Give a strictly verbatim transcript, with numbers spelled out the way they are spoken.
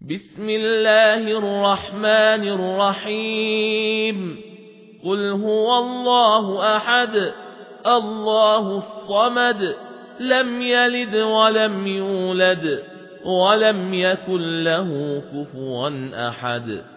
بسم الله الرحمن الرحيم قل هو الله أحد الله الصمد لم يلد ولم يولد ولم يكن له كفوا أحد